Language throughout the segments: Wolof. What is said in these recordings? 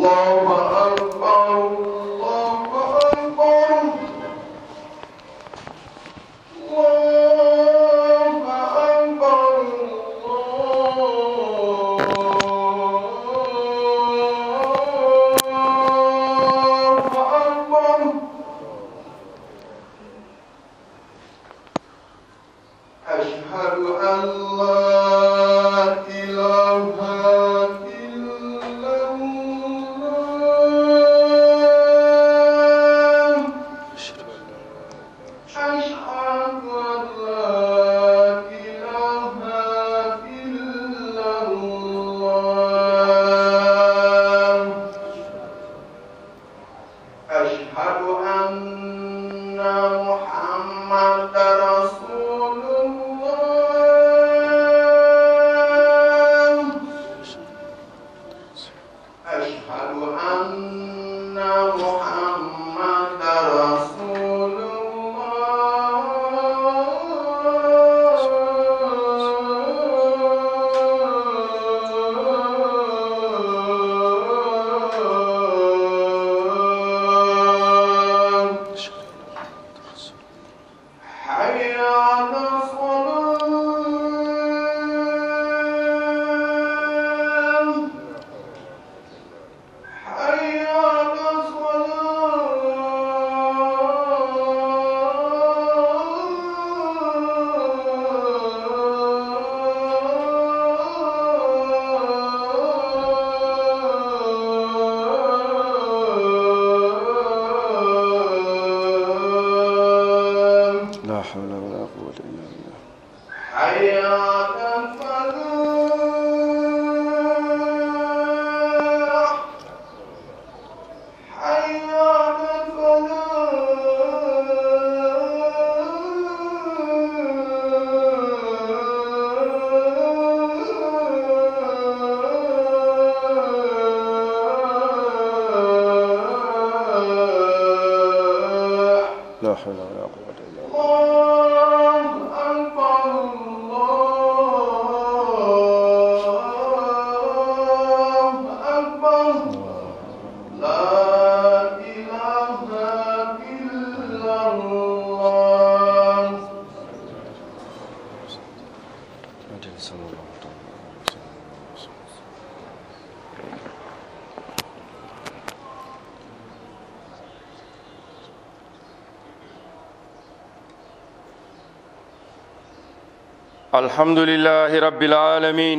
الحمد لله رب العالمين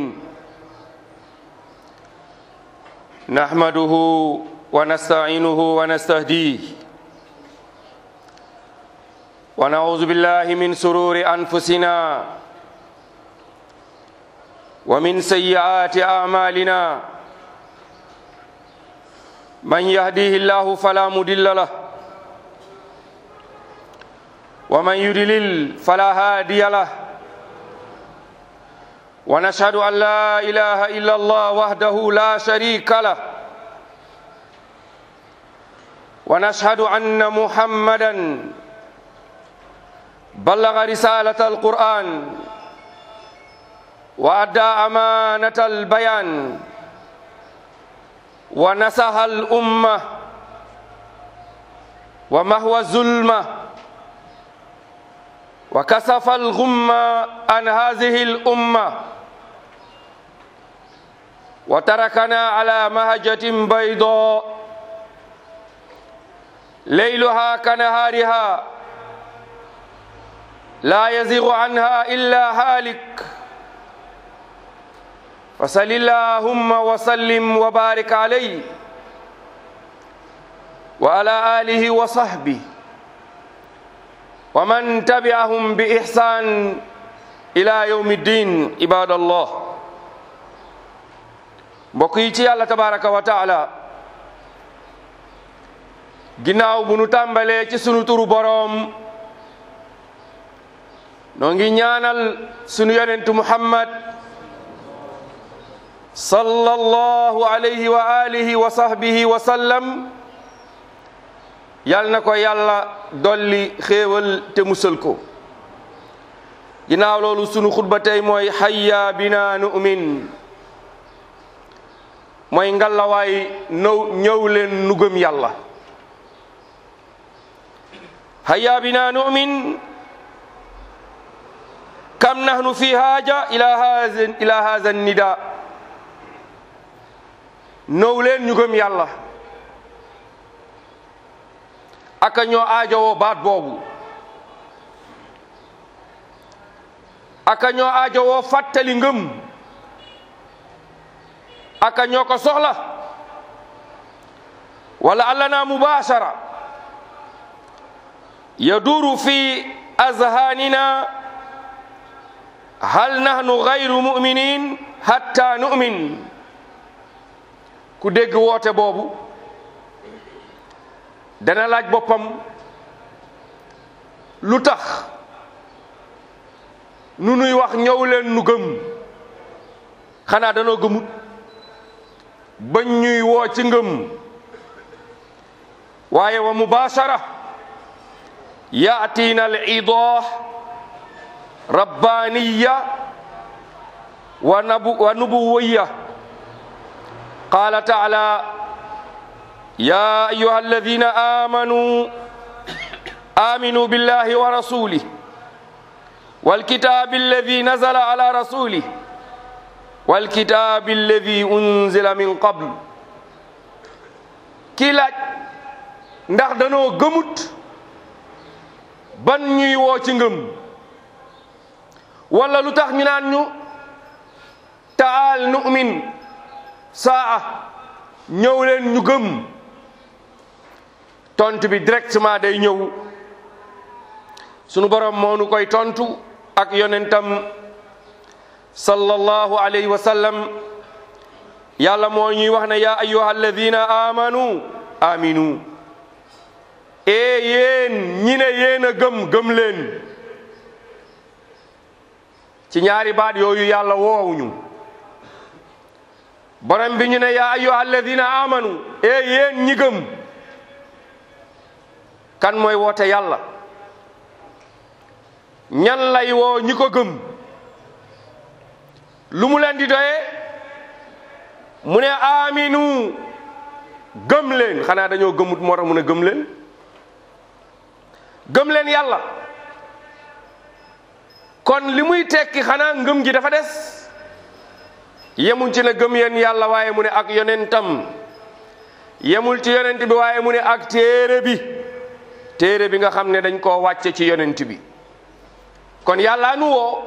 نحمده ونستعينه ونستهديه ونعوذ بالله من شرور أنفسنا ومن سيئات أعمالنا من يهديه الله فلا مضل له ومن يضلل فلا هادي له ونشهد أن لا إله إلا الله وحده لا شريك له ونشهد أن محمدا بلغ رسالة القرآن وأدى أمانة البيان ونصح الأمة ومحو الظلمة وكشف الغمة عن هذه الأمة وتركنا على مهجة بيضاء ليلها كنهارها لا يزيغ عنها إلا هالك فصل اللهم وسلم وبارك عليه وعلى آله وصحبه ومن تبعهم بإحسان إلى يوم الدين عباد الله mbokk yi ci yàlla tabaraka wa taala ginnaaw bu nu tàmbalee ci sunu turu boroom noo ngi ñaanal sunu yonentu Muhammad sallallahu alayhi wa alihi wa sahbihi wa sallam yal na ko yàlla dolli xéewal te musal ko ginnaaw loolu sunu xutba tey mooy hayya bina nu'min mooy ngalawaay ñëw leen nu gëm yàlla. hayya bina nu'min kam nahnu fi haaja ila haza nida. ñëw leen ñu gëm yàlla. aka ñoo aajowoo baat boobu. aka ñoo aajowoo fàttali ngëm. aka ñoo ko soxla. wala allana mubashara yaduru fi azhanina hal nahnu ghayru mu'minin hatta nu'min. ku dégg woote boobu dana laaj boppam lu tax nu nuy wax ñëw leen nu gëm. xanaa danoo gëmut bañ ñuy woo ci ngëm. waaye wa mubashara ya'tina al-idah rabbaniya wa nubuwiyya. qala ta'ala ya ayyuha alladhina aminu billahi wa rasulih wal kitabi alladhi nazala ala rasulih wal kitabi alladhi unzila min qabl. kii laaj ndax danoo gëmut ban ñuy woo ci ngëm, wala lu tax ñu naan ñu taal nu'min saa ñëw leen ñu gëm. tontu bi directement day ñëw sunu borom moo nu koy tontu ak yonentam sallallahu alayhi wa sallam. yàlla moo ñuy wax ne ya ayyuha alladhina aminu. yéen ñi ne yéen a gëm leen. ci ñaari baat yooyu yàlla woowuñu. borom bi ñu ne ya ayyuha alladhina amanu. yéen ñi gëm. kan mooy woote yàlla. ñan lay woo ñi ko gëm. lu mu leen di doyee mu ne aminu gëm leen. xanaa dañoo gëmut moo tax mu ne gëm leen. gëm leen yàlla. kon li muy tekki xanaa ngëm gi dafa des. yemul ci ne gëm yeen yàlla waaye mu ne ak yonentam. yemul ci yonent bi waaye mu ne ak téere bi. téere bi nga xam ne dañ koo wàcce ci yonent bi. kon yàlla nu woo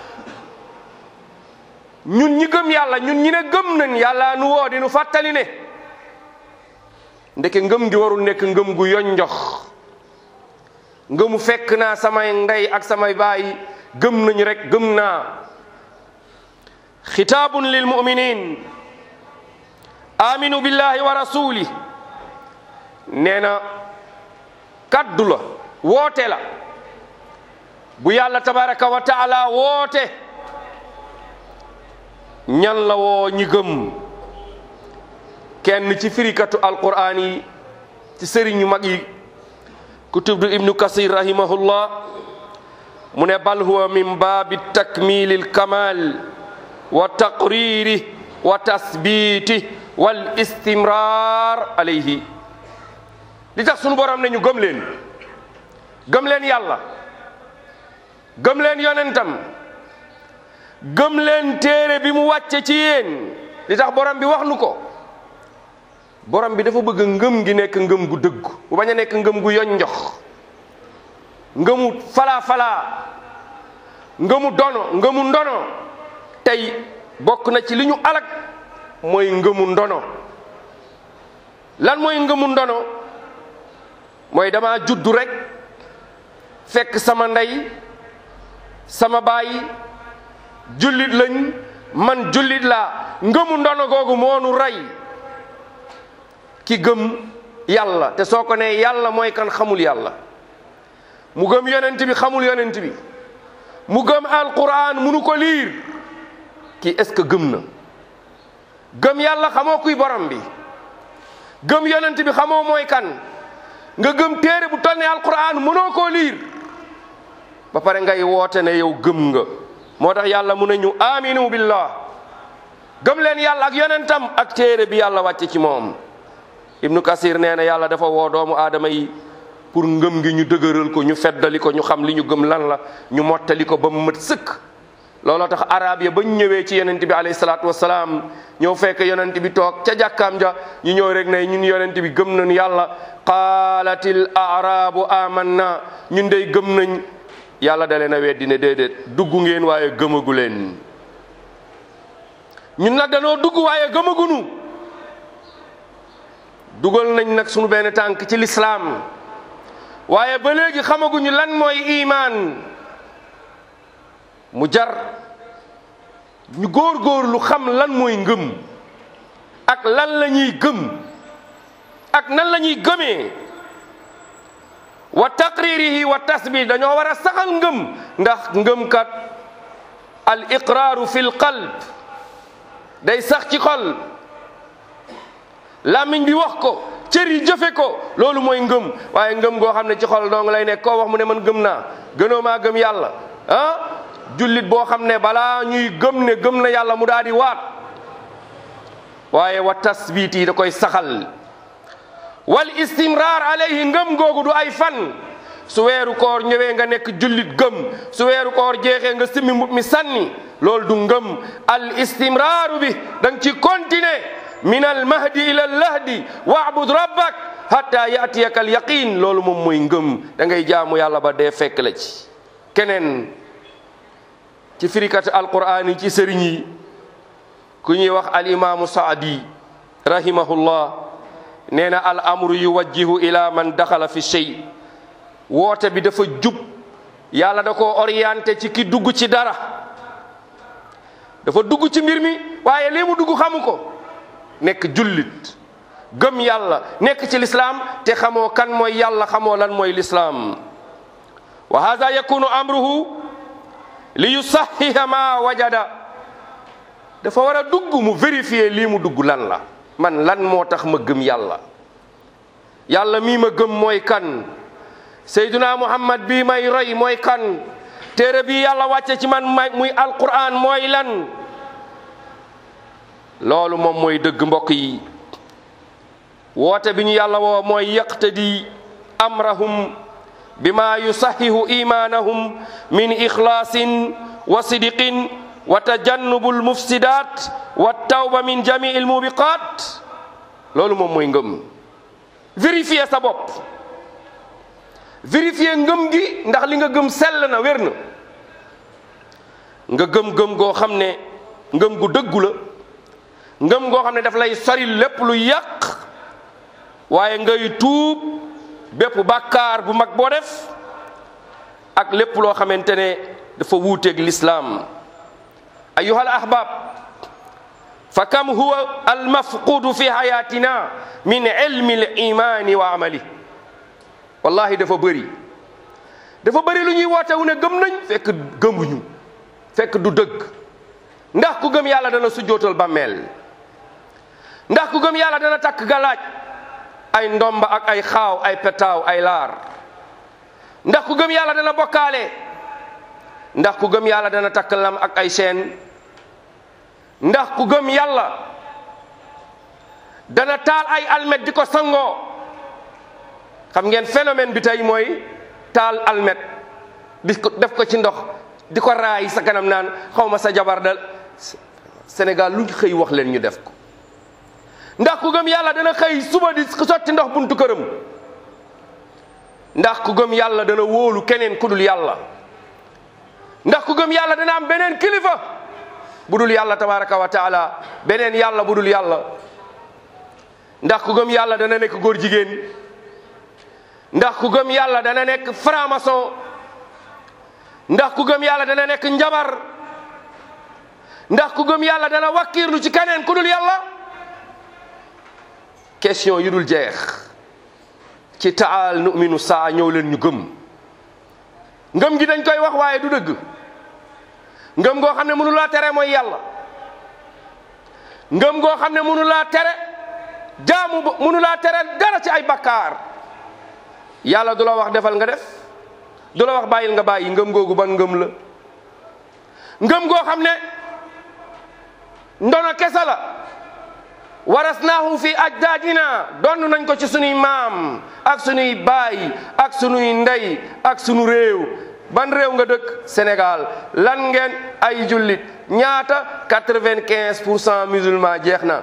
ñun ñi gëm yàlla, ñun ñi ne gëm nañ yàlla nu woo di nu fàttali ne ndeke ngëm gi warul nekk ngëm gu yonjox. ngëmu fekk naa samay ndey ak samay baay gëm nañ rek gëm naa. xitaabun lil muminin aminu billahi wa rasuli. nee na kaddu la, woote la bu yàlla tabaraka wa taala woote. ñan la woo ñi gëm. kenn ci firikatu alquraan yi ci sëriñ yu mag yi ku tudd ibnu kasir rahimahullah mu ne bal huwa min baabi takmilil kamal wa taqriri wa tasbiti wal istimrar alayhi. li tax sunu borom ne ñu gëm leen, gëm leen yàlla, gëm leen yonentam, gëm leen téere bi mu wàcce ci yéen. li tax borom bi wax nu ko, borom bi dafa bëgg ngëm gi nekk ngëm gu dëgg, bu bañ a nekk ngëm gu yonjox, ngëmu falaa ngëmu ndono. tey bokk na ci li ñu alak mooy ngëmu ndono. lan mooy ngëmu ndono? mooy dama juddu rek fekk sama ndey sama baay jullit lañ, man jullit laa. ngëmu ndono googu moo nu rey. ki gëm yàlla te soo ko nee yàlla mooy kan xamul yàlla, mu gëm yonent bi xamul yonent bi, mu gëm alquran munu ko liir, kii est-ce que gëm na? gëm yàlla xamoo kuy borom bi, gëm yonent bi xamoo mooy kan, nga gëm téere bu toll ne alquran mënoo koo liir ba pare ngay woote ne yow gëm nga. moo tax yàlla mu ne ñu aminu billah gëm leen yàlla ak yonentam ak téere bi yàlla wàcce ci moom. Ibnu Kasir nee na yàlla dafa woo doomu aadama yi pour ngëm gi ñu dëgëral ko, ñu feddali ko, ñu xam li ñu gëm lan la, ñu mottali ko ba mu mët sëkk. looloo tax arab ya ba ñu ñëwee ci yonent bi alayhi salaatu wasalaam ñëw fekk yonent bi toog ca jàkkaam ja, ñu ñëw rek ne ñun yonent bi gëm nañu yàlla. qaalatil arabu amanna, ñun dey gëm nañ. yàlla da leen a weddi ne déedéet, dugg ngeen waaye gëmagu leen. ñun nag danoo dugg waaye gëmagunu. dugal nañ nag sunu benn tànk ci lislaam waaye ba léegi xamaguñu lan mooy imaan. mu jar ñu góorgóorlu xam lan mooy ngëm ak lan la ñuy gëm ak nan la ñuy gëmee. wa taqririhi wa tasbit, dañoo war a saxal ngëm, ndax ngëm kat al iqraaru fil qalb day sax ci xol, làmmiñ bi wax ko, cër yi jëfe ko, loolu mooy ngëm. waaye ngëm goo xam ne ci xol dong lay nekk, koo wax mu ne man gëm naa, gënoo maa gëm yàlla. jullit boo xam ne balaa ñuy gëm ne gëm na yàlla mu daal di waat. waaye wa tasbit yi da koy saxal. wal istimrar alayhi, ngëm googu du ay fan. su weeru koor ñëwee nga nekk jullit gëm, su weeru koor jeexee nga simmi mbub mi sànni, loolu du ngëm. al istimraaru bi da nga ci continuer. min al mahdi ila al lahdi wa'bud rabbak hatta ya'tiyaka al yaqin, loolu moom mooy ngëm. da ngay jaamu yàlla ba dee fekk la ci. keneen ci firikat alquran yi ci sëriñ yi ku ñuy wax al imaamu saadi rahimahullah nee na al amru yuwajjihu ila man daxala fi shay, woote bi dafa jub, yàlla da koo orienté ci ki dugg ci dara. dafa dugg ci mbir mi waaye lii mu dugg xamu ko, nekk jullit gëm yàlla nekk ci lislaam te xamoo kan mooy yàlla, xamoo lan mooy lislaam. wa hada yakunu amruhu li yusahiha ma wajada, dafa war a dugg mu vérifier lii mu dugg lan la. man lan moo tax ma gëm yàlla, yàlla mii ma gëm mooy kan, Seydina Muhammad bii may roy mooy kan, téere bii yàlla wàcce ci man muy alquran mooy lan. loolu moom mooy dëgg mbokk yi. woote bi ñu yàlla woo mooy yaqtadi amrahum bima yusahihu imanahum min ikhlasin wa sidqin wa tajannubul mufsidat wa tawba min jamiil mubiqat. loolu moom mooy ngëm. vérifier sa bopp, vérifier ngëm gi ndax li nga gëm sell na, wér na. nga gëm-gëm goo xam ne ngëm gu dëggu la, ngëm goo xam ne daf lay sori lépp lu yàq, waaye ngay tuub bépp bàkkaar bu mag boo def ak lépp loo xamante ne dafa wuuteeg lislaam. ayyuhal ahbab, fa kam huwa almafqudu fi hayatina min ilmi al imani wa amali. wallahi dafa bëri lu ñuy woote wu ne gëm nañ fekk gëmuñu, fekk du dëgg. ndax ku gëm yàlla dana sujjootal bàmmeel? ndax ku gëm yàlla dana takk galaaj, ay ndomba ak ay xaaw, ay petaaw, ay laar? ndax ku gëm yàlla dana bokkaale? ndax ku gëm yàlla dana takk lam ak ay chaîne? ndax ku gëm yàlla dana taal ay almet di ko sangoo? xam ngeen phénomène bi tey mooy taal almet di ko def ko ci ndox di ko raay sa kanam naan xaw ma sa jabar dal. Sénégal lu ñu xëy wax leen ñu def ko. ndax ku gëm yàlla dana xëy suba di sotti ndox buntu këram? ndax ku gëm yàlla dana wóolu keneen ku dul yàlla? ndax ku gëm yàlla dana am beneen kilifa bu dul yàlla tabaraka wa taala, beneen yàlla bu dul yàlla? ndax ku gëm yàlla dana nekk góor jigéen? ndax ku gëm yàlla dana nekk franc-maçon? ndax ku gëm yàlla dana nekk njabar? ndax ku gëm yàlla dana wakkiirlu ci keneen ku dul yàlla? question yu dul jeex ci taal nu'minu saa, ñëw leen ñu gëm. ngëm gi dañ koy wax waaye du dëgg. ngëm goo xam ne mënu laa tere mooy yàlla. ngëm goo xam ne mënu laa tere jaamu, mënu laa tere dara ci ay bakkaar. yàlla du la wax defal nga def, du la wax bàyyil nga bàyyi. ngëm googu ban ngëm la? ngëm goo xam ne ndono kese la warasnaahu fi ajdaadina donn nañ ko ci sunuy maam ak sunuy baay ak sunuy ndey ak sunu réew. ban réew nga dëkk? Sénégal. lan ngeen? ay jullit. ñaata? 95% musulman. jeex na.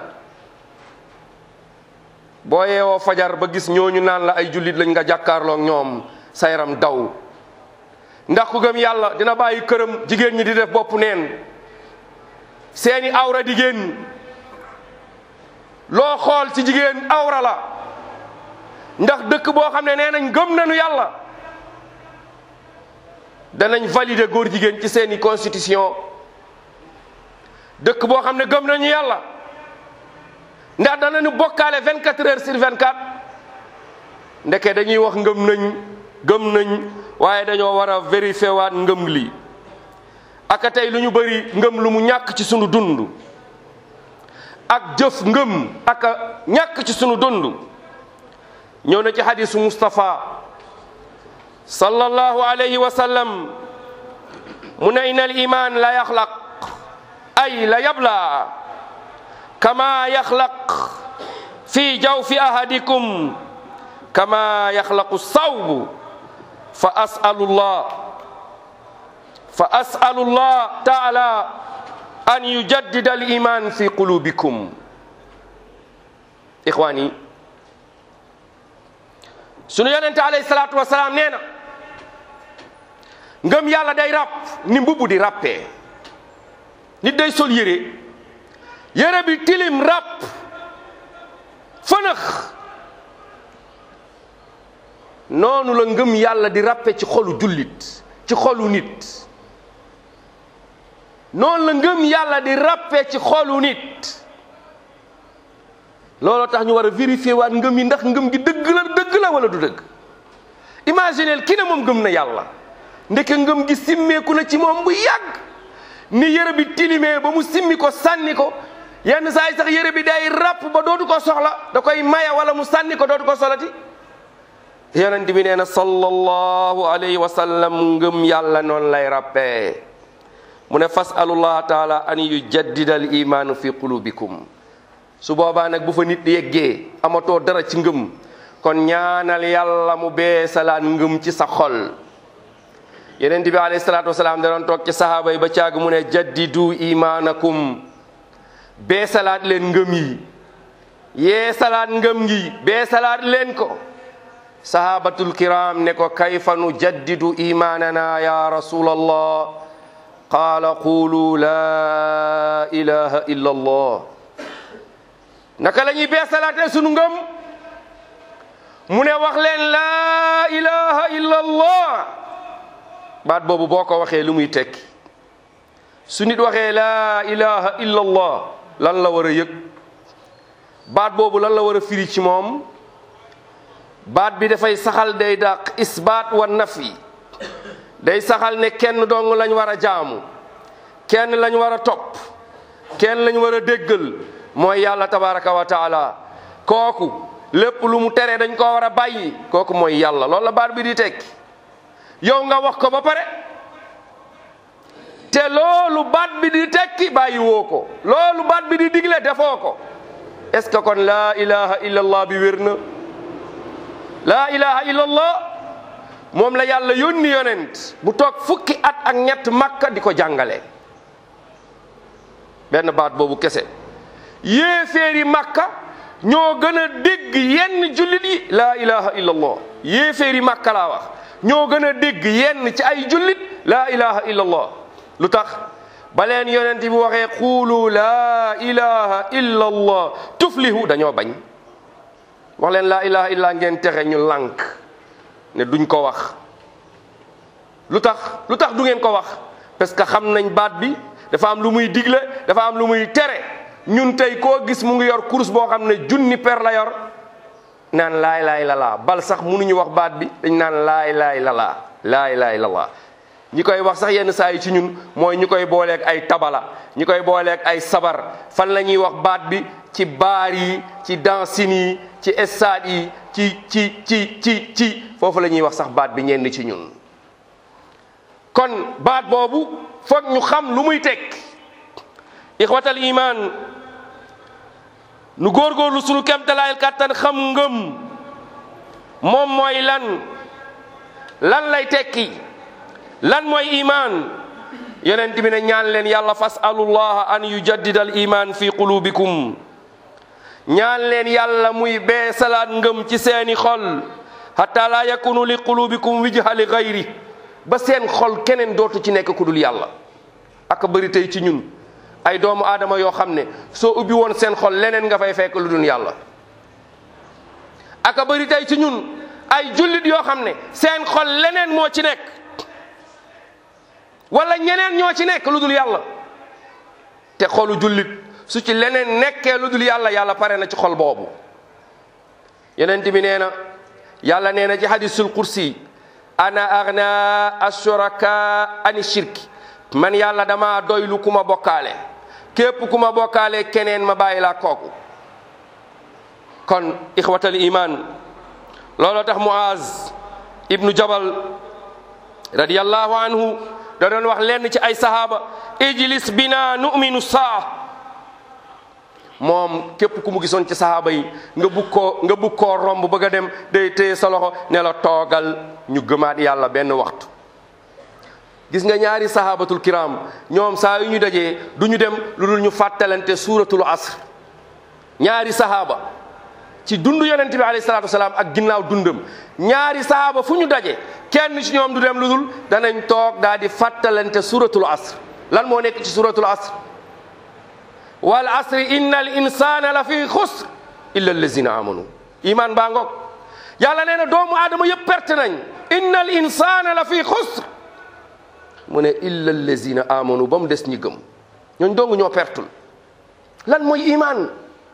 boo yeewoo fajar ba gis ñooñu naan la ay jullit lañ nga jàkkaarloog ñoom sa yaram daw. ndax ku gëm yàlla dina bàyyi këram jigéen ñi di def bopp neen seeni awra di génn loo xool ci jigéen awra la ndax dëkk boo xam ne nee nañ gëm nañu yàlla danañ valider góor jigéen ci seeni constitution. dëkk boo xam ne gëm nañu yàlla ndax danañu bokkaale 24 heures sur 24. ndeke dañuy wax gëm nañ waaye dañoo war a vérifier waat ngëm li aka tey lu ñu bëri ngëm lu mu ñàkk ci sunu dund ak jëf ngëm aka ñàkk ci sunu dund. ñëw na ci hadisu Mustafa sallallahu alayhi wa sallam mu ne inna al iman la yaxlaq ay la yabla kama yaxlaq fi jawfi ahadikum kama yaxlaqu sawbu fa as'alullah ta'ala an yujaddida al iman fi qulubikum. ixwani, sunu yonente alayhi salatu wasalaam nee na ngëm yàlla day ràpp ni mbubb di ràppee. nit day sol yére bi tilim ràpp fënax noonu la ngëm yàlla di ràppe ci xolu jullit, ci xolu nit. noonu la ngëm yàlla di ràppe ci xolu nit. looloo tax ñu war a vérifier waat ngëm yi ndax ngëm gi dëgg la wala du dëgg. imagineel ki ne moom gëm na yàlla ndeke ngëm gi simmeeku na ci moom bu yàgg ni yére bi tilimee ba mu simmi ko sànni ko yenn saa yi sax yére bi day ràpp ba dootu ko soxla da koy maya wala mu sànni ko dootu ko solati. yonent bi nee na sallallahu alayhi wa sallam ngëm yàlla noonu lay ràppee. mu ne fasalullah taala an yujaddida al iman fi qulubikum. su boobaa nag bu fa nit yeggee amatoo dara ci ngëm kon ñaanal yàlla mu beesalaat ngëm ci sa xol. yonent bi alayhi salaatu wasalaam da doon toog ci sahaaba yi ba caag mu ne jaddidu imanakum beesalaat leen ngëm yi yeesalaat ngëm gi beesalaat leen ko. sahabatul kiram ne ko kayfa nu jaddidu imanana ya rasulallah qaala qulu la ilaha illa allah. naka la ñuy beesalaatee sunu ngëm mu ne wax leen la ilaha illa allah. baat boobu boo ko waxee lu muy tekki? su nit waxee la ilaha illa allah lan la war a yëg? baat boobu lan la war a firi ci moom? baat bi dafay saxal, day dàq isbaat wa nafi. day saxal ne kenn dong lañ war a jaamu, kenn lañ war a topp, kenn lañ war a déggal mooy yàlla tabaraka wa taala. kooku lépp lu mu tere dañ koo war a bàyyi, kooku mooy yàlla. loolu la baat bi di tekki. yow nga wax ko ba pare te loolu baat bi di tekki bàyyi woo ko, loolu baat bi di digle defoo ko. est-ce que kon laa ilaha illallah bi wér na? laa ilaha illallah moom la yàlla yónni yonent bu toog fukki at ak ñett Makka di ko jàngale. benn baat boobu kese. yéeféeri Makka ñoo gën a dégg yenn jullit yi laa ilaha illallah. yéeféeri Makka laa wax ñoo gën a dégg yenn ci ay jullit laa ilaha illallah. lu tax? ba leen yonent bi waxee quulu laa ilaha illallah tuflihu dañoo bañ. wax leen laa ilaha illa ngeen texe ñu lànk ne duñ ko wax. lu tax du ngeen ko wax? parce que xam nañ baat bi dafa am lu muy digle, dafa am lu muy tere. ñun tey koo gis mu ngi yor course boo xam ne junni per la yor naan laa ilaaha illallaah. bal sax mënuñu wax baat bi dañ naan laa ilaaha illallaah, laa ilaaha illallaah. ñi koy wax sax yenn saa yi ci ñun mooy ñu koy booleeg ay tabala, ñi koy booleeg ay sabar. fan la ñuy wax baat bi? ci baar yi, ci dansini yi, ci stade yi, ci foofu la ñuy wax sax baat bi ñenn ci ñun. kon baat boobu foog ñu xam lu muy tekk. ixwatal iman nu góorgóorlu sunu kemtalaayal kàttan xam ngëm moom mooy lan lay tekki, lan mooy iman. yonent bi ne ñaan leen yàlla fasalullaha an yujaddida al iman fi qulubikum, ñaan leen yàlla muy beesalaat ngëm ci seeni xol, hatta la yakunu li qulubikum wijha li gayri, ba seen xol keneen dootu ci nekk ku dul yàlla. ak bëri tey ci ñun ay doomu aadama yoo xam ne soo ubbi woon seen xol leneen nga fay fekk lu dul yàlla. ak bëri tey ci ñun ay jullit yoo xam ne seen xol leneen moo ci nekk wala ñeneen ñoo ci nekk lu dul yàlla. te xolu jullit su ci leneen nekkee lu dul yàlla, yàlla pare na ci xol boobu. yonent bi nee na, yàlla nee na ci hadisul kursi, ana agna ashuraka ani shirki, man yàlla dama doylu ku ma bokkaale, képp ku ma bokkaale keneen ma bàyyi laa kooku. kon ixwatal iman, looloo tax Muaz ibnu Jabal radiyallahu anhu da doon wax lenn ci ay sahaaba, ijlis bina nu'minu saa. moom képp ku mu gisoon ci sahaaba yi nga bugg koo romb bëgg a dem, day téye sa loxo ne la toogal ñu gëmaat yàlla benn waxtu. gis nga ñaari sahabatul kiram, ñoom saa yu ñu dajee du ñu dem lu dul ñu fàttalante suuratul asr. ñaari sahaba ci dundu yonent bi alayhi salaatu wasalaam ak ginnaaw dundam, ñaari sahaba fu ñu daje kenn ci ñoom du dem lu dul danañ toog daal di fàttalante suuratul asr. lan moo nekk ci suuratul asr? wal asri innal insana la fi xusr illa allazina amanu. iman baa ngoog. yàlla nee na doomu aadama yëpp perte nañ. innal insana la fi xusr, mu ne illa allazina amanu, ba mu des ñi gëm. ñooñ dong ñoo pertul. lan mooy iman?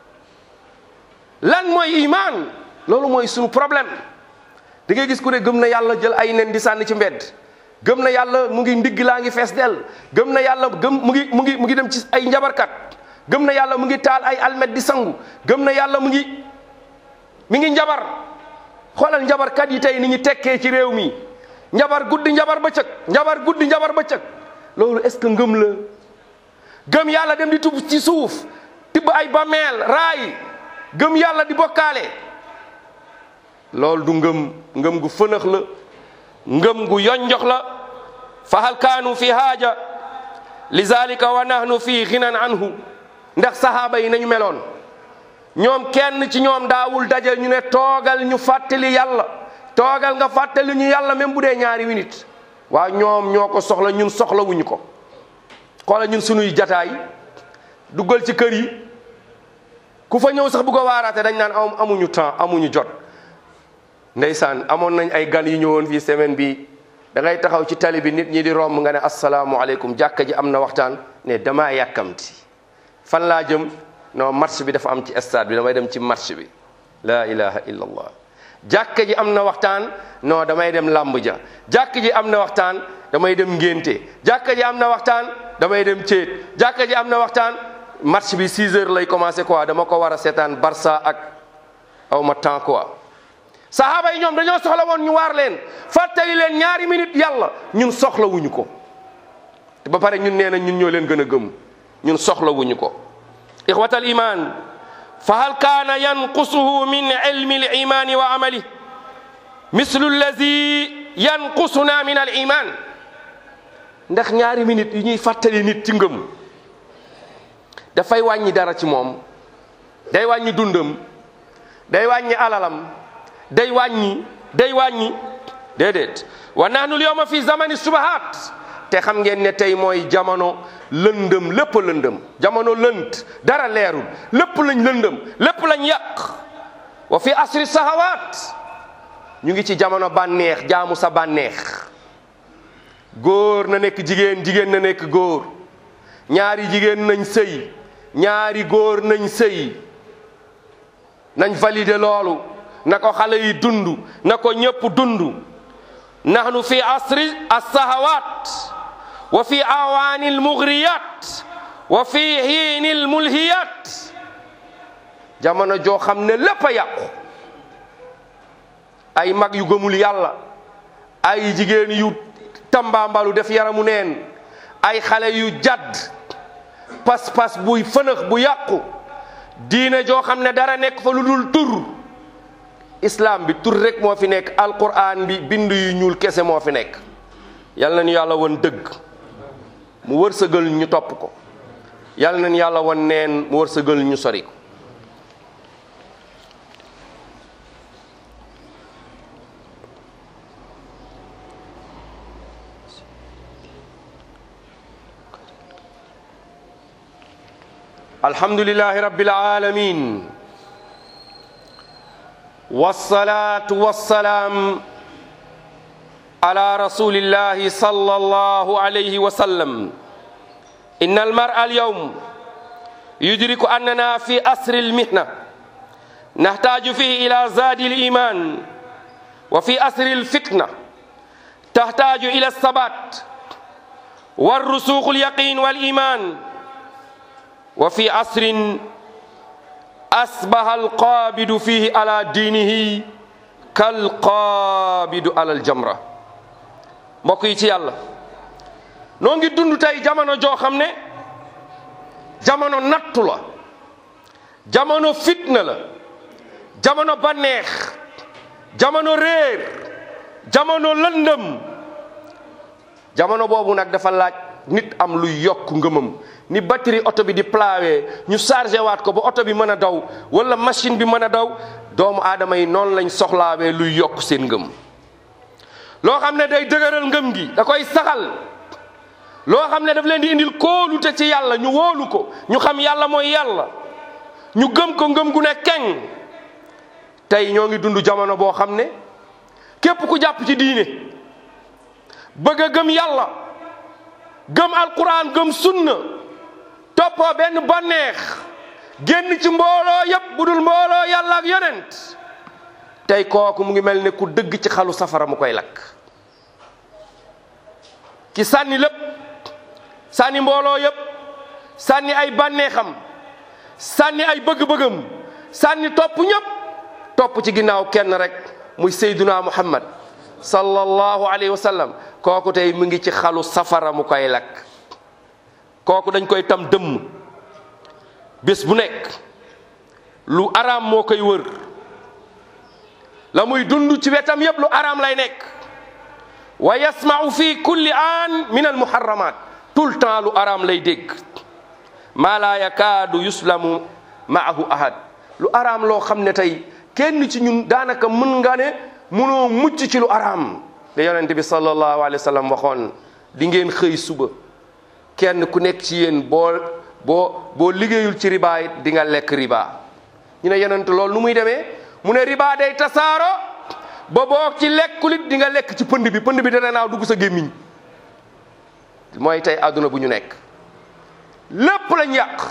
lan mooy iman? loolu mooy sunu problème. da ngay gis ku ne gëm na yàlla jël ay nen di sànni ci mbedd, gëm na yàlla mu ngi ndigg laa ngi fees del, gëm na yàlla mu ngi dem ci ay njabarkat, gëm na yàlla mu ngi taal ay almet di sangu, gëm na yàlla mi ngi njabar. xoolal njabarkat yi tey ni ñu tekkee ci réew mi, njabar guddi njabar bëccëg, njabar guddi njabar bëccëg. loolu est-ce que ngëm la? gëm yàlla dem di tub ci suuf, tibb ay bàmmeel raay, gëm yàlla di bokkaale. loolu du ngëm gu fënax la, ngëm gu yonjox la. fa hal kaanu fi haaja lizalika wa nahnu fi ghinan anhu. ndax sahaaba yi nañu meloon, ñoom kenn ci ñoom daawul daje ñu ne toogal ñu fàttali yàlla, toogal nga fàttali ñu yàlla même bu dee ñaari minute. waaw ñoom ñoo ko soxla, ñun soxlawuñu ko. xoola ñun sunuy jataay, duggal ci kër yi, ku fa ñëw sax bu ko waaraate dañ naan amuñu temps, amuñu jot. ndeysaan amoon nañ ay gan yu ñëwoon fii semaine bi, da ngay taxaw ci tali bi nit ñi di romb nga ne asalaamualeykum, jàkka ji am na waxtaan, ne damaa yàkkamti. fan laa jëm? non, marché bi dafa am ci stade bi, damay dem ci marché bi. la ilaha illa allah. jàkka ji am na waxtaan, non damay dem làmb ja. jàkka ji am na waxtaan, damay dem ngénte. jàkka ji am na waxtaan, damay dem céet. jàkka ji am na waxtaan, marché bi 6 heures lay commencé quoi, dama ko war a seetaan Barça ak aw ma temps quoi. sahaaba yi ñoom dañoo soxla woon ñu waar leen, fàttali leen ñaari minute yàlla. ñun soxla wuñu ko, ba pare ñun nee na ñun ñoo leen gën a gëm. ñun soxla wuñu ko. ixwatal iman, fa hal kaana yanqusuhu min ilmi al imani wa amali mislu allazi yanqusuna min al iman. ndax ñaari minute yi ñuy fàttali nit ci ngëm dafay wàññi dara ci moom? day wàññi dundam, day wàññi alalam, day wàññi déedéet. wa nahnu al yawma fi zamani subahat. te xam ngeen ne tey mooy jamono lëndëm, lépp lëndëm, jamono lënt, dara leerul, lépp lañ lëndëm, lépp lañ yàq. wa fi asri sahawaat, ñu ngi ci jamono bànneex, jaamu sa bànneex. góor na nekk jigéen, jigéen na nekk góor, ñaari jigéen nañ sëy, ñaari góor nañ sëy. nañ valider loolu, na ko xale yi dund, na ko ñëpp dund. nahnu fi asri as-sahawat wa fi awaani al-mughriyat wa fi hiini al-mulhiyat. jamono joo xam ne lépp a yàqu. ay mag yu gëmul yàlla, ay jigéen yu tambaambalu def yaramu neen, ay xale yu jadd, pas-pas buy fënëx bu yàqu, diine joo xam ne dara nekk fa lu dul tur. islam bi tur rek moo fi nekk, alquran bi bind yu ñuul kese moo fi nekk. yal na ñu yàlla won dëgg mu wërsëgal ñu topp ko, yal na ñu yàlla won neen mu wërsëgal ñu sori ko. alhamdulillahi rabbil alamin wassalatu wassalam ala rasulillahi sallallahu alayhi wa sallam. inna almar'a alyawm yudriku annana fi asri almihna nahtaju fihi ila zadi aliman wa fi asri alfitna tahtaju ila alsabat والرسوخ اليقين والإيمان وفي عصر أصبح القابض فيه على دينه كالقابض على الجمرة. mbokk yi ci yàlla noo ngi dund tey jamono joo xam ne jamono nattu la, jamono fitna la, jamono banneex, jamono réer, jamono lëndëm. jamono boobu nag dafa laaj nit am luy yokk ngëmam, ni batterie oto bi di plawee ñu chargé waat ko ba oto bi mën a daw wala machine bi mën a daw. doomu aadama yi noonu lañ soxlaawee luy yokk seen ngëm, loo xam ne day dëgëral ngëm gi, da koy saxal, loo xam ne daf leen di indil kóolute ci yàlla, ñu wóolu ko, ñu xam yàlla mooy yàlla, ñu gëm ko ngëm gu ne keng. tey ñoo ngi dund jamono boo xam ne képp ku jàpp ci diine, bëgg a gëm yàlla, gëm alquran, gëm sunna, toppoo benn banneex, génn ci mbooloo yépp bu dul mbooloo yàlla ak yonent, tey kooku mu ngi mel ne ku dëgg ci xalu safara mu koy lakk. ki sànni lépp, sànni mbooloo yépp, sànni ay bànneexam, sànni ay bëgg-bëggam, sànni topp ñépp, topp ci ginnaaw kenn rek muy Seyduna Muhammad sallallahu alayhi wa sallam, kooku tey mu ngi ci xalu safara mu koy lakk. kooku dañ koy tam dëmm bés bu nekk, lu araam moo koy wër, la muy dund ci wetam yépp lu araam lay nekk. wa yasma'u fi kulli aan min al muharramat, tout le temps lu araam lay dégg. ma la yakaadu yuslamu maahu ahad, lu araam loo xam ne tey kenn ci ñun daanaka mën nga ne mënoo mucc ci lu araam. te yonent bi sallallahu alayhi wa sallam waxoon, di ngeen xëy suba kenn ku nekk ci yéen boo liggéeyul ci riba it di nga lekk riba. ñu ne yonent loolu nu muy demee? mu ne riba day tasaaro ba boo ci lekkulit di nga lekk ci pënd bi dana naaw dugg sa gémmiñ. mooy tey àdduna bu ñu nekk, lépp lañ yàq.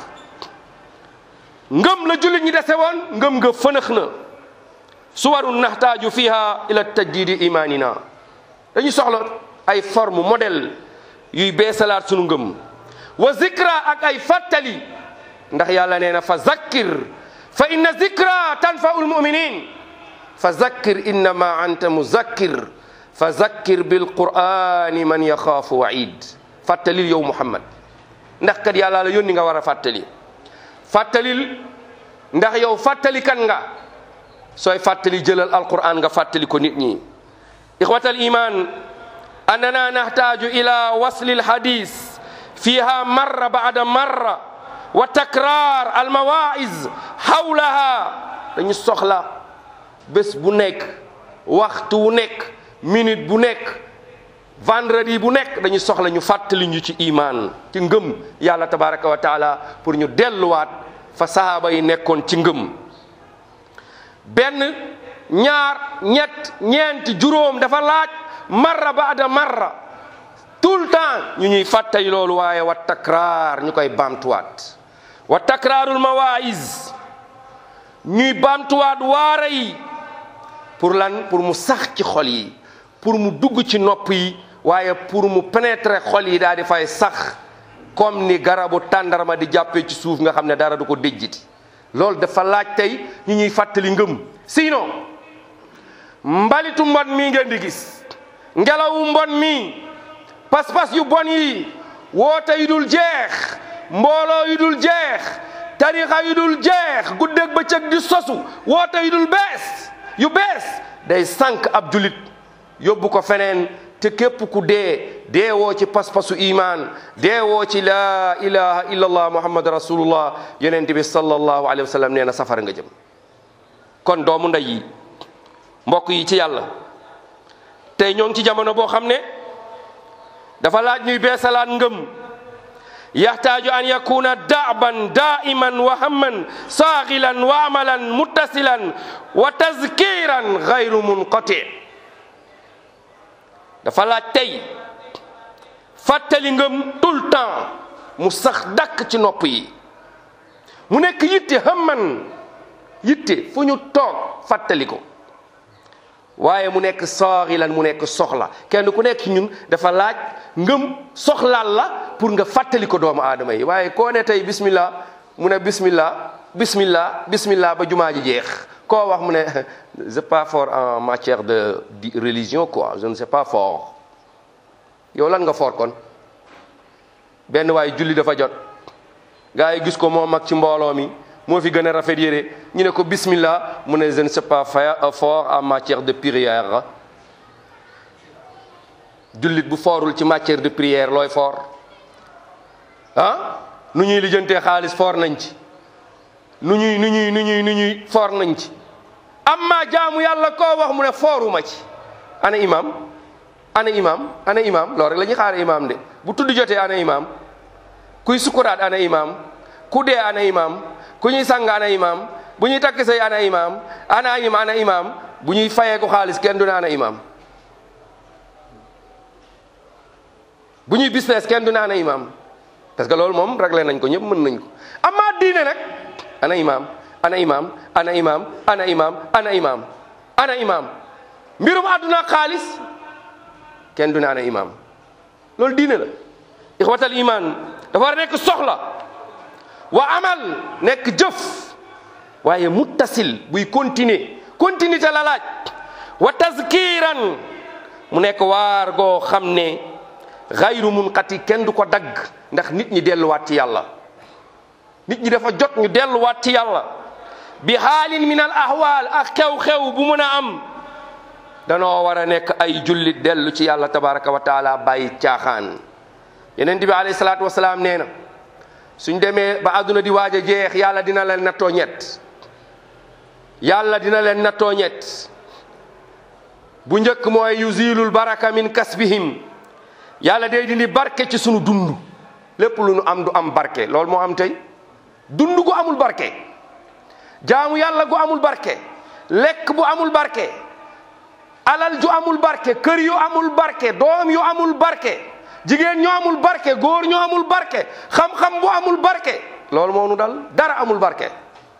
ngëm la jullit ñi dese woon, ngëm nga fënax na. suwarun naxtaaju fiha ila tajdidi imanina, dañu soxla ay forme modèle yuy beesalaat sunu ngëm. wa zikra, ak ay fàttali, ndax yàlla nee na fa zakkir fa inna zikra tanfa'ul mu'minin. fa zakkir innama anta muzakkir fa zakkir bil qur'ani man yaxaafu wa'id. fàttalil yow Muhammad, ndax kat yàlla la yónni nga war a fàttali. fàttalil ndax yow fàttali kan nga. sooy fàttali jëlal alquran nga fàttali ko nit ñi. ixwatal iman, annana nahtaju ila wasli alhadis fiha marra ba'da marra wa takrar almawaiz hawlaha. dañu soxla bés bu nekk, waxtu wu nekk, minute bu nekk, vendredi bu nekk, dañu soxla ñu fàttali ñu ci iman, ci ngëm yàlla tabaraka wa taala, pour ñu delluwaat fa sahaaba yi nekkoon ci ngëm. benn, ñaar, ñett, ñeent, juróom, dafa laaj marra baada marra, tout le temps ñu ñuy fàttali loolu. waaye wa takraar, ñu koy baamtuwaat. wa takraarul mawaa'iz, ñuy baamtuwaat waare yi. pour lan? pour mu sax ci xol yi, pour mu dugg ci nopp yi, waaye pour mu pénétrer xol yi daal di fay sax, comme ni garabu tàndarma di jàppee ci suuf nga xam ne dara du ko déjjiti. loolu dafa laaj tey ñu ñuy fàttali ngëm. sinon mbalitu mbon mii ngeen di gis, ngelawu mbon mii, pas-pas yu bon yi, woote yu dul jeex, mbooloo yu dul jeex, tarixa yu dul jeex, guddeeg bëccëg di sosu, woote yu dul yu bees day sànq ab julit yóbbu ko feneen. te képp ku deewoo ci pas-pasu iman, deewoo ci laa ilaha illa allah muhammad rasulullah, yonent bi sallallahu alayhi wa sallam nee na safara nga jëm. kon doomu ndey yi, mbokk yi ci yàlla, tey ñoo ngi ci jamono boo xam ne dafa laaj ñuy beesalaat ngëm. yaxtaaju an yakuna daaban daiman wa hamman saaxilan wa amalan muttasilan wa tazkiran gayru munqati. dafa laaj tey fàttali ngëm tout le temps mu sax dàkk ci nopp yi, mu nekk yitte hamman, yitte fu ñu toog fàttali ko, waaye mu nekk saaxilan, mu nekk soxla. kenn ku nekk ñun dafa laaj ngëm soxlaal la pour nga fàttali ko doomu aadama yi. waaye koo ne tey bismillah mu ne bismillah bismillah bismillah ba jumaa ji jeex. koo wax mu ne je suis pas fort en matière de religion quoi, je ne sais pas fort. yow lan nga fort kon? benn waay julli dafa jot, gaa yi gis ko moo mag ci mbooloo mi, moo fi gën a rafet yére, ñu ne ko bismillah mu ne je ne sais pas fort en matière de prière. jullit bu forul ci matière de prière looy fort? ah nu ñuy lijjantee xaalis fort nañ ci, nu ñuy fort nañ ci. amma jaamu yàlla koo wax mu ne fooruma ci. ana imam ana imam ana imam loolu rek la ñuy xaare imam de. bu tudd jotee ana imam, kuy sukuraat ana imam, ku dee ana imam, ku ñuy sang ana imam, bu ñuy takk say ana imam, ana imam, bu ñuy fayee ko xaalis kenn du ne ana imam, bu ñuy business kenn du ne ana imam, parce que loolu moom réglé nañ ko, ñëpp mën nañ ko. amma diine nag ana imam ana imam ana imam ana imam ana imam ana imam. mbirum àdduna xaalis kenn du ne ana imam. loolu diine la. ixwatal iman dafa war a nekk soxla, wa amal nekk jëf, waaye muttasil buy continuité la laaj. wa tazkiran mu nekk waar goo xam ne gayru munqati, kenn du ko dagg, ndax nit ñi delluwaat ci yàlla. nit ñi dafa jot ñu delluwaat ci yàlla. bi xaalin min al ahwal, ak xew-xew bu mën a am, danoo war a nekk ay jullit dellu ci yàlla tabaraka wa taala, bàyyi caaxaan. yeneen bi alayhi salaatu wasalaam nee na suñ demee ba àdduna di waaj a jeex, yàlla dina leen nattoo ñett. yàlla dina leen nattoo ñett. bu njëkk mooy yuzilul baraka min kasbihim, yàlla day dindi barke ci sunu dund. lépp lu nu am du am barke. loolu moo am tey. dund gu amul barke, jaamu yàlla gu amul barke, lekk bu amul barke, alal ju amul barke, kër yu amul barke, doom yu amul barke, jigéen ñu amul barke, góor ñu amul barke, xam-xam bu amul barke. loolu moo nu dal, dara amul barke.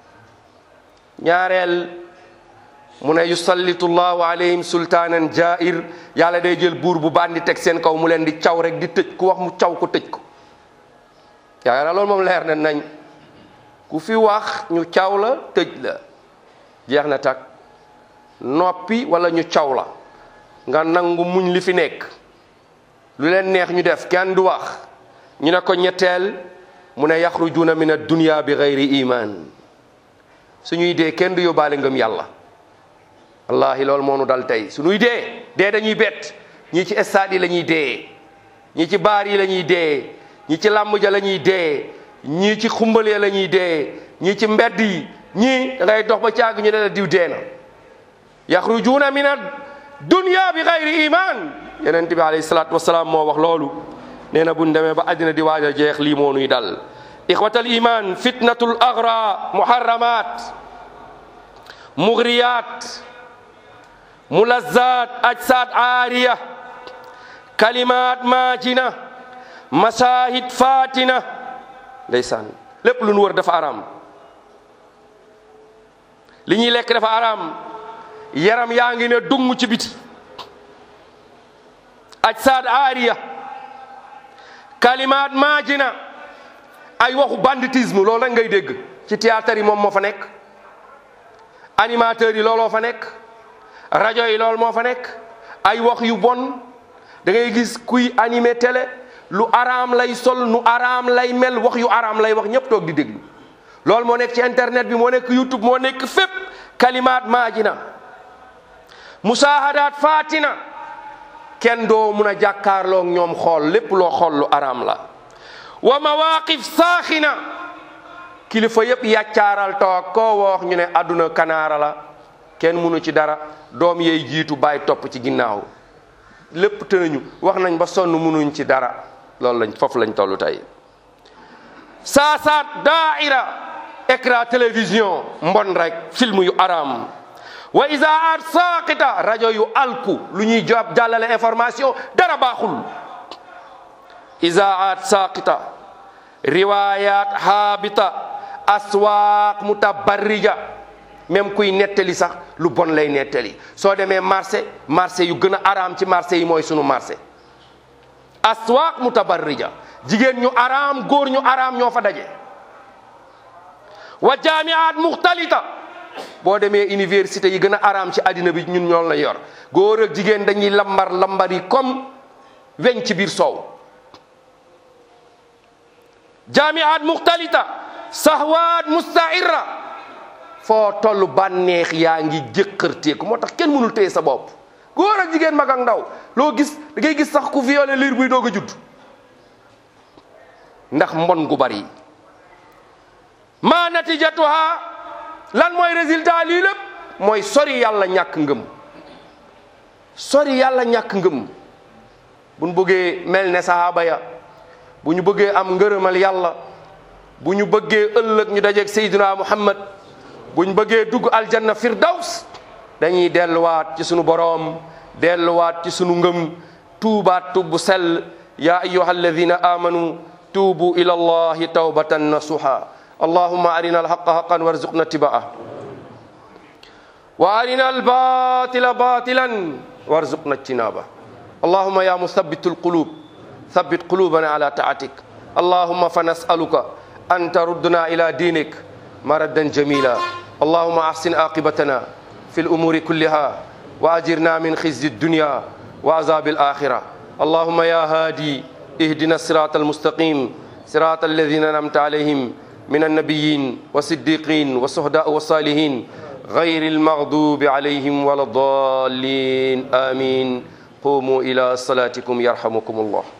ñaareel mu ne yusallitu llahu alayhim sultaanan jair, yàlla day jël buur bu bandi teg seen kaw mu leen di caw rek di tëj, ku wax mu caw ko tëj ko. yaakaar naa loolu moom leer na nañ. ku fi wax ñu caw la tëj la, jeex na tak. noppi wala ñu caw la nga nangu muñ li fi nekk, lu leen neex ñu def, kenn du wax. ñu ne ko ñetteel mu ne yaxrujuuna min ad-dunya bi gayri iman, suñuy dee kenn du yóbbaale ngëm yàlla. wallahi loolu moo nu dal tey. suñuy dee dañuy bett. ñii ci stade yi la ñuy dee, ñii ci baar yi la ñuy dee, ñii ci làmb ja la ñuy dee, ñii ci xumbal ya la ñuy dee, ñii ci mbedd yi, ñii da ngay dox ba caag ñu ne la diw dee na. yaxrujuuna min ad-dunya bi gayri iman. yonent bi alayhi salaatu wasalaam moo wax loolu. nee na buñ demee ba àddina di waaj a jeex, lii moo nuy dal. ixwatal iman, fitnatul aghra, muharramat, mughriyat, mulazat, ajsad aariya, kalimat majina, masahid fatina. ndeysaan, lépp lu nu wër dafa araam. li ñuy lekk dafa araam. yaram yaa ngi ne dung ci biti. ajsad aariya, kalimat majina, ay waxu banditisme, loolu rek ngay dégg ci théâtre yi, moom moo fa nekk. animateurs yi looloo fa nekk. rajo yi loolu moo fa nekk. ay wax yu bon, da ngay gis kuy animé télé lu araam lay sol, nu araam lay mel, wax yu araam lay wax, ñëpp toog di déglu. loolu moo nekk ci internet bi, moo nekk YouTube, moo nekk fépp. kalimaat maajina, musaahadaat faatina, kenn doo mun a jàkkaarloo ñoom xool lépp loo xool lu araam la. wa mawaqif saaxina, kilifa yëpp yàccaaral toog, koo wax ñu ne àdduna kanaara la, kenn munu ci dara, doom yey jiitu bàyyi topp ci ginnaaw, lépp tënañu, wax nañ ba sonn munuñ ci dara. loolu lañ foofu lañ tollu tey. saasaat daaira, écran télévision, mbon rek, film yu araam. wa isaat saaqita, rajo yu alku, lu ñuy job jàllale information dara baaxul. isaat saaqita, riwayat haabita, aswaaq mutabarrija, même kuy nettali sax lu bon lay nettali. soo demee marché yu gën a araam ci marché yi mooy sunu marché. aswaaq mutabarrija, jigéen ñu araam, góor ñu araam ñoo fa daje. wa jaamiaat muxtalita, boo demee université yi gën a araam ci àddina bi ñun ñoo la yor, góor ak jigéen dañuy lambar yi comme weñ ci biir soow. jaamiaat muxtalita, sahwaat mustairra, foo tollu bànneex yaa ngi jëkkërteeku, moo tax kenn mënul téye sa bopp. góor ak jigéen, mag ak ndaw, loo gis da ngay gis sax ku violé liir buy doog a judd ndax mbon gu bari. ma natijatuha, lan mooy résultat lii lépp? mooy sori yàlla, ñàkk ngëm. sori yàlla, ñàkk ngëm. bu ñu bëggee mel ne sahaaba ya, bu ñu bëggee am ngërëmal yàlla, bu ñu bëggee ëllëg ñu dajeeg Seydina Muhammad, bu ñu bëggee dugg aljanna firdaws, dañuy delluwaat ci sunu boroom, delluwaat ci sunu ngëm, tuubaat tuub bu sell. ya ayyuha alladina amanu tuubu ila allahi tawbatan nasuha. allahumma arina alhaqa haqan warzuqna ittiba'ah wa arina albatila batilan warzuqna ijtinabah. allahumma ya musabbitul qulub thabbit qulubana ala ta'atik. allahumma fanas'aluka an taruddana ila dinik maradan jamila. allahumma ahsin aqibatana fi al-umuri kulliha wa ajirna min khizyi ad-dunya wa azabi al-akhirah. allahumma ya hadi ihdina as-sirata al-mustaqim sirata alladhina an'amta alayhim من النبيين والصديقين والشهداء والصالحين غير المغضوب عليهم ولا الضالين آمين. قوموا إلى صلاتكم يرحمكم الله.